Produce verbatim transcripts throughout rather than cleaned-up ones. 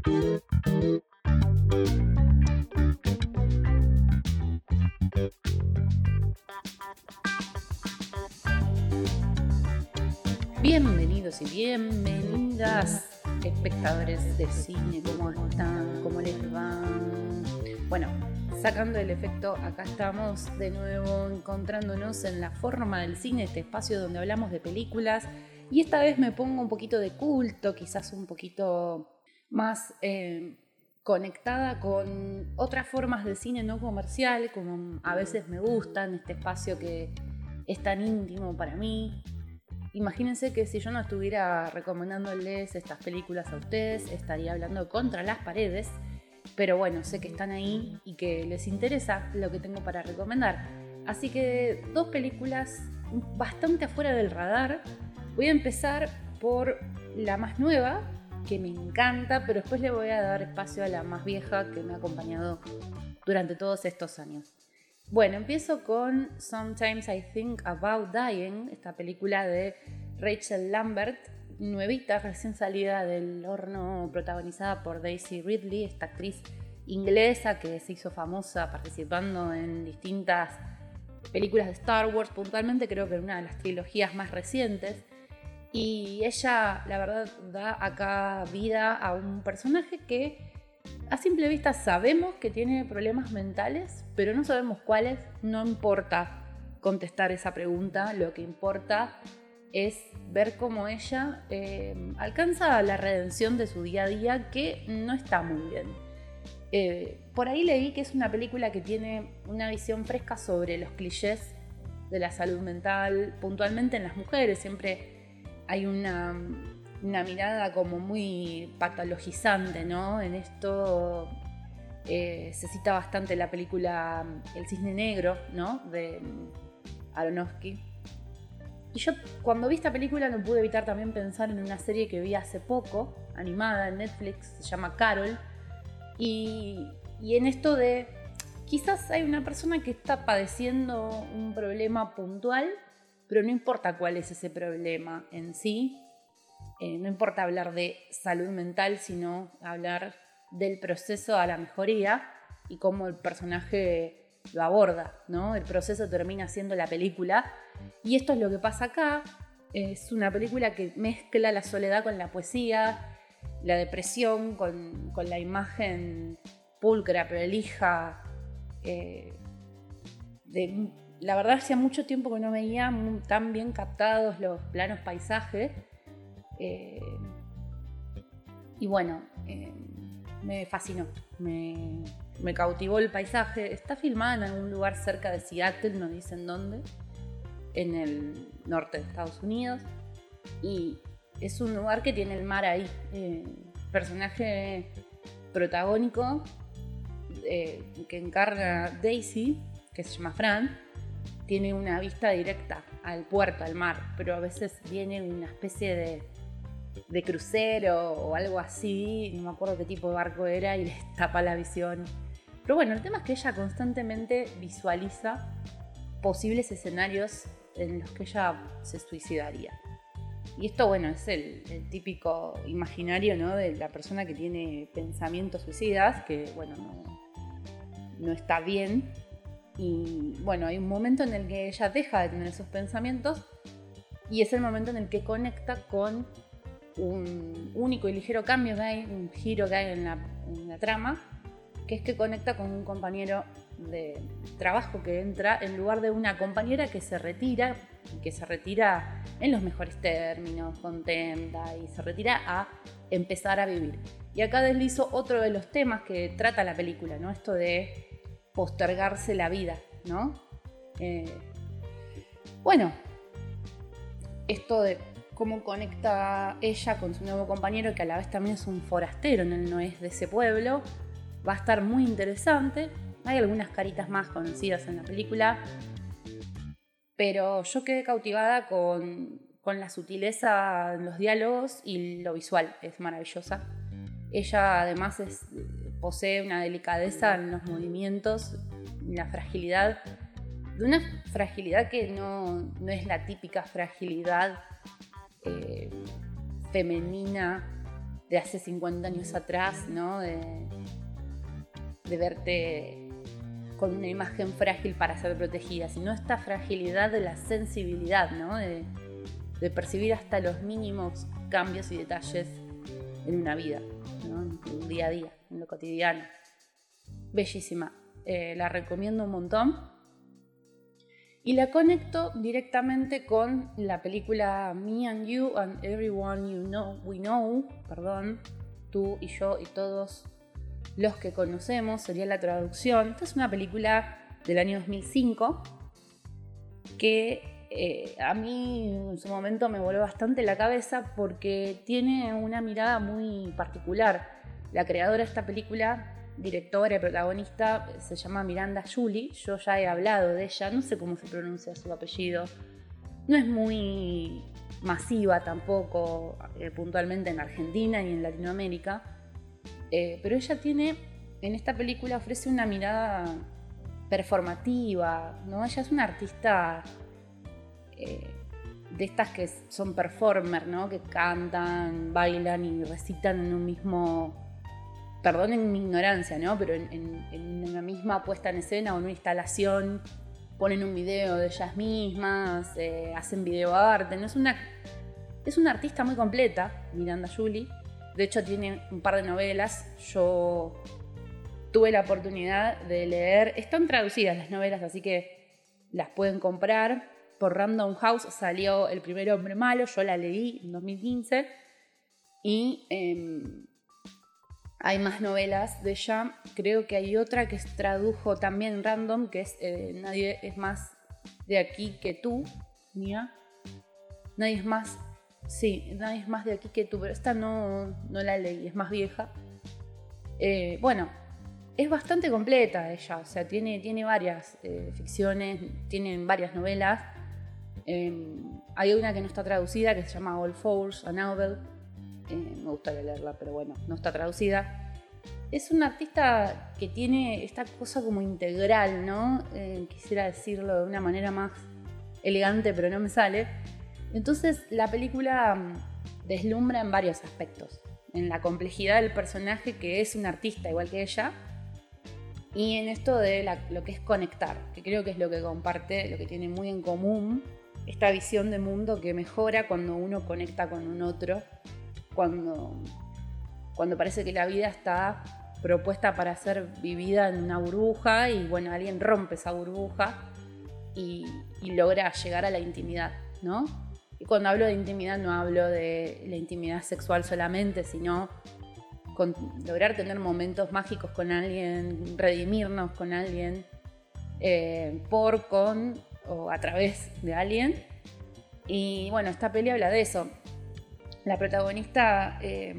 Bienvenidos y bienvenidas, espectadores de cine, ¿cómo están? ¿Cómo les va? Bueno, sacando el efecto, acá estamos de nuevo encontrándonos en La Forma del Cine, este espacio donde hablamos de películas, y esta vez me pongo un poquito de culto, quizás un poquito más eh, conectada con otras formas de cine no comercial, como a veces me gustan, este espacio que es tan íntimo para mí. Imagínense que si yo no estuviera recomendándoles estas películas a ustedes, estaría hablando contra las paredes, pero bueno, sé que están ahí y que les interesa lo que tengo para recomendar. Así que dos películas bastante afuera del radar. Voy a empezar por la más nueva, que me encanta, pero después le voy a dar espacio a la más vieja que me ha acompañado durante todos estos años. Bueno, empiezo con Sometimes I Think About Dying, esta película de Rachel Lambert, nuevita, recién salida del horno, protagonizada por Daisy Ridley, esta actriz inglesa que se hizo famosa participando en distintas películas de Star Wars, puntualmente creo que en una de las trilogías más recientes. Y ella, la verdad, da acá vida a un personaje que a simple vista sabemos que tiene problemas mentales, pero no sabemos cuáles. No importa contestar esa pregunta, lo que importa es ver cómo ella eh, alcanza la redención de su día a día, que no está muy bien. Eh, por ahí leí que es una película que tiene una visión fresca sobre los clichés de la salud mental, puntualmente en las mujeres. Siempre hay una... una mirada como muy patologizante, ¿no? En esto eh, se cita bastante la película El Cisne Negro, ¿no? De Aronofsky. Y yo cuando vi esta película no pude evitar también pensar en una serie que vi hace poco, animada en Netflix, se llama Carol. Y, y en esto de quizás hay una persona que está padeciendo un problema puntual, pero no importa cuál es ese problema en sí. Eh, no importa hablar de salud mental, sino hablar del proceso a la mejoría y cómo el personaje lo aborda, ¿no? El proceso termina siendo la película. Y esto es lo que pasa acá. Es una película que mezcla la soledad con la poesía, la depresión con, con la imagen pulcra, prolija. Eh, de, la verdad, hacía mucho tiempo que no veía tan bien captados los planos paisajes. Eh, y bueno, eh, me fascinó, me, me cautivó el paisaje. Está filmada en algún lugar cerca de Seattle, no dicen dónde, en el norte de Estados Unidos, y es un lugar que tiene el mar ahí. Eh, personaje protagónico eh, que encarna Daisy, que se llama Fran, tiene una vista directa al puerto, al mar, pero a veces viene una especie de de crucero o algo así, no me acuerdo qué tipo de barco era, y les tapa la visión. Pero bueno, el tema es que ella constantemente visualiza posibles escenarios en los que ella se suicidaría. Y esto, bueno, es el, el típico imaginario, ¿no?, de la persona que tiene pensamientos suicidas, que, bueno, no, no está bien. Y bueno, hay un momento en el que ella deja de tener esos pensamientos, y es el momento en el que conecta con un único y ligero cambio que hay, un giro que hay en la, en la trama, que es que conecta con un compañero de trabajo que entra en lugar de una compañera que se retira, que se retira en los mejores términos, contenta, y se retira a empezar a vivir. Y acá deslizo otro de los temas que trata la película, ¿no? Esto de postergarse la vida, ¿no? Eh, bueno, esto de cómo conecta ella con su nuevo compañero, que a la vez también es un forastero, no, no es de ese pueblo. Va a estar muy interesante. Hay algunas caritas más conocidas en la película, pero yo quedé cautivada con, con la sutileza en los diálogos, y lo visual es maravillosa. Ella además es, posee una delicadeza en los movimientos, la fragilidad, de una fragilidad que no, no es la típica fragilidad Eh, femenina de hace cincuenta años atrás, ¿no? De, de verte con una imagen frágil para ser protegida, sino esta fragilidad de la sensibilidad, ¿no? De, de percibir hasta los mínimos cambios y detalles en una vida, ¿no? En un día a día, en lo cotidiano. Bellísima, eh, la recomiendo un montón. Y la conecto directamente con la película Me and You and Everyone You Know We Know, perdón, tú y yo y todos los que conocemos, sería la traducción. Esta es una película del año dos mil cinco que eh, a mí en su momento me voló bastante la cabeza porque tiene una mirada muy particular. La creadora de esta película, directora y protagonista, se llama Miranda Julie. Yo ya he hablado de ella, no sé cómo se pronuncia su apellido. No es muy masiva tampoco, eh, puntualmente en Argentina ni en Latinoamérica. Eh, pero ella tiene, en esta película ofrece una mirada performativa, ¿no? Ella es una artista eh, de estas que son performer, ¿no? Que cantan, bailan y recitan en un mismo... Perdonen mi ignorancia, ¿no? Pero en, en, en una misma puesta en escena o en una instalación ponen un video de ellas mismas, eh, hacen videoarte, ¿no? Es una, es una artista muy completa, Miranda Julie. De hecho, tiene un par de novelas. Yo tuve la oportunidad de leer. Están traducidas las novelas, así que las pueden comprar. Por Random House salió El primer hombre malo. Yo la leí en dos mil quince. Y... Eh, hay más novelas de ella. Creo que hay otra que tradujo también Random, que es eh, Nadie es más de aquí que tú. Mía. Nadie es más. Sí, Nadie es más de aquí que tú. Pero esta no, no la leí, es más vieja. Eh, bueno, es bastante completa ella. O sea, tiene, tiene varias eh, ficciones, tienen varias novelas. Eh, hay una que no está traducida que se llama All Fours, a Novel. Eh, me gustaría leerla, pero bueno, no está traducida. Es una artista que tiene esta cosa como integral, ¿no? Eh, quisiera decirlo de una manera más elegante, pero no me sale. Entonces la película deslumbra en varios aspectos. En la complejidad del personaje, que es un artista igual que ella, y en esto de la, lo que es conectar, que creo que es lo que comparte, lo que tiene muy en común, esta visión de mundo que mejora cuando uno conecta con un otro. Cuando, cuando parece que la vida está propuesta para ser vivida en una burbuja y bueno, alguien rompe esa burbuja y, y logra llegar a la intimidad, ¿no? Y cuando hablo de intimidad no hablo de la intimidad sexual solamente, sino con lograr tener momentos mágicos con alguien, redimirnos con alguien, eh, por, con o a través de alguien. Y bueno, esta peli habla de eso. La protagonista eh,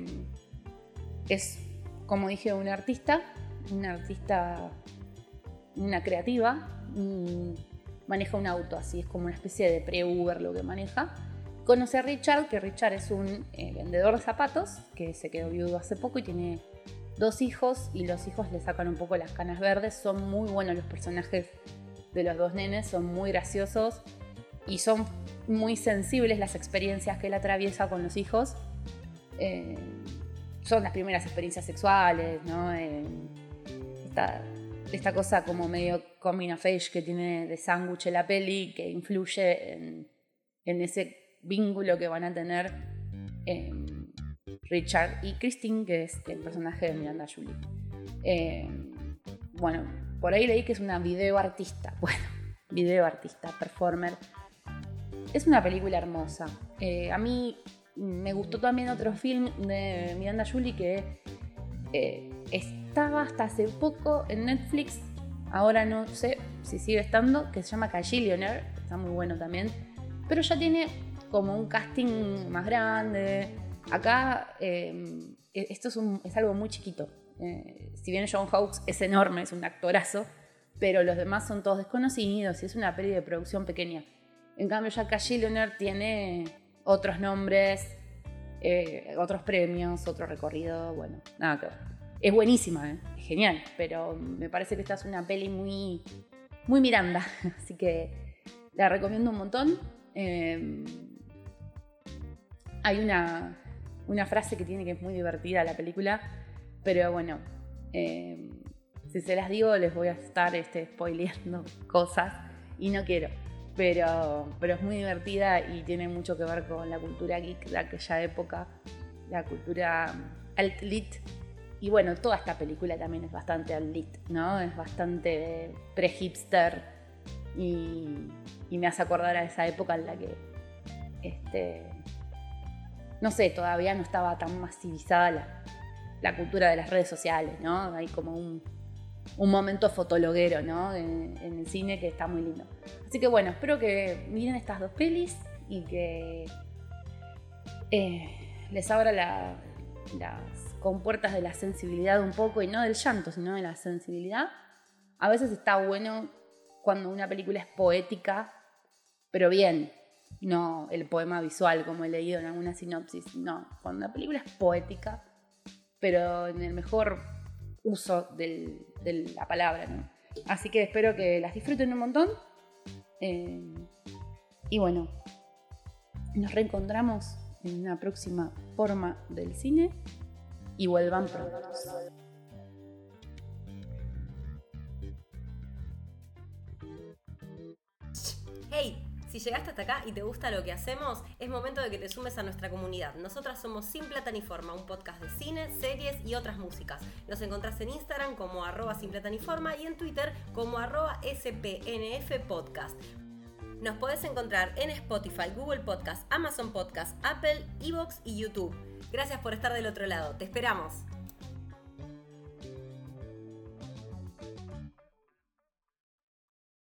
es, como dije, una artista, una artista, una creativa, mm, maneja un auto, así es como una especie de pre-Uber lo que maneja. Conoce a Richard, que Richard es un eh, vendedor de zapatos, que se quedó viudo hace poco y tiene dos hijos, y los hijos le sacan un poco las canas verdes. Son muy buenos los personajes de los dos nenes, son muy graciosos y son muy sensibles las experiencias que él atraviesa con los hijos. Eh, son las primeras experiencias sexuales, ¿no? Eh, esta, esta cosa como medio coming of age que tiene de sándwich la peli, que influye en, en ese vínculo que van a tener eh, Richard y Christine, que es el personaje de Miranda Julie. Eh, bueno, por ahí leí que es una videoartista. Bueno, videoartista, performer. Es una película hermosa. Eh, a mí me gustó también otro film de Miranda Julie que eh, estaba hasta hace poco en Netflix. Ahora no sé si sigue estando, que se llama Kajillionaire. Está muy bueno también. Pero ya tiene como un casting más grande. Acá eh, esto es, un, es algo muy chiquito. Eh, si bien John Hawkes es enorme, es un actorazo, pero los demás son todos desconocidos y es una peli de producción pequeña. En cambio ya Kajillionaire tiene otros nombres, eh, otros premios, otro recorrido, bueno, nada que ver. Es buenísima, ¿eh? Es genial, pero me parece que esta es una peli muy, muy Miranda, así que la recomiendo un montón. Eh, hay una, una frase que tiene que es muy divertida la película, pero bueno, eh, si se las digo les voy a estar este, spoileando cosas y no quiero, pero, pero es muy divertida y tiene mucho que ver con la cultura geek de aquella época, la cultura alt-lit. Y bueno, toda esta película también es bastante alt-lit, ¿no? Es bastante pre-hipster y, y me hace acordar a esa época en la que, este, no sé, todavía no estaba tan masivizada la, la cultura de las redes sociales, ¿no? Hay como un, un momento fotologuero, ¿no? En, en el cine que está muy lindo. Así que bueno, espero que miren estas dos pelis y que eh, les abra la, las compuertas de la sensibilidad un poco, y no del llanto, sino de la sensibilidad. A veces está bueno cuando una película es poética, pero bien, no el poema visual como he leído en alguna sinopsis, no, cuando una película es poética, pero en el mejor uso del, de la palabra, ¿no? Así que espero que las disfruten un montón. Eh, y bueno, nos reencontramos en una próxima forma del cine y vuelvan pronto. Hey, si llegaste hasta acá y te gusta lo que hacemos, es momento de que te sumes a nuestra comunidad. Nosotras somos Sin Plata ni Forma, un podcast de cine, series y otras músicas. Nos encontrás en Instagram como arroba Sin Plata ni Forma y en Twitter como arroba S P N F Podcast. Nos podés encontrar en Spotify, Google Podcast, Amazon Podcast, Apple, Evox y YouTube. Gracias por estar del otro lado. Te esperamos.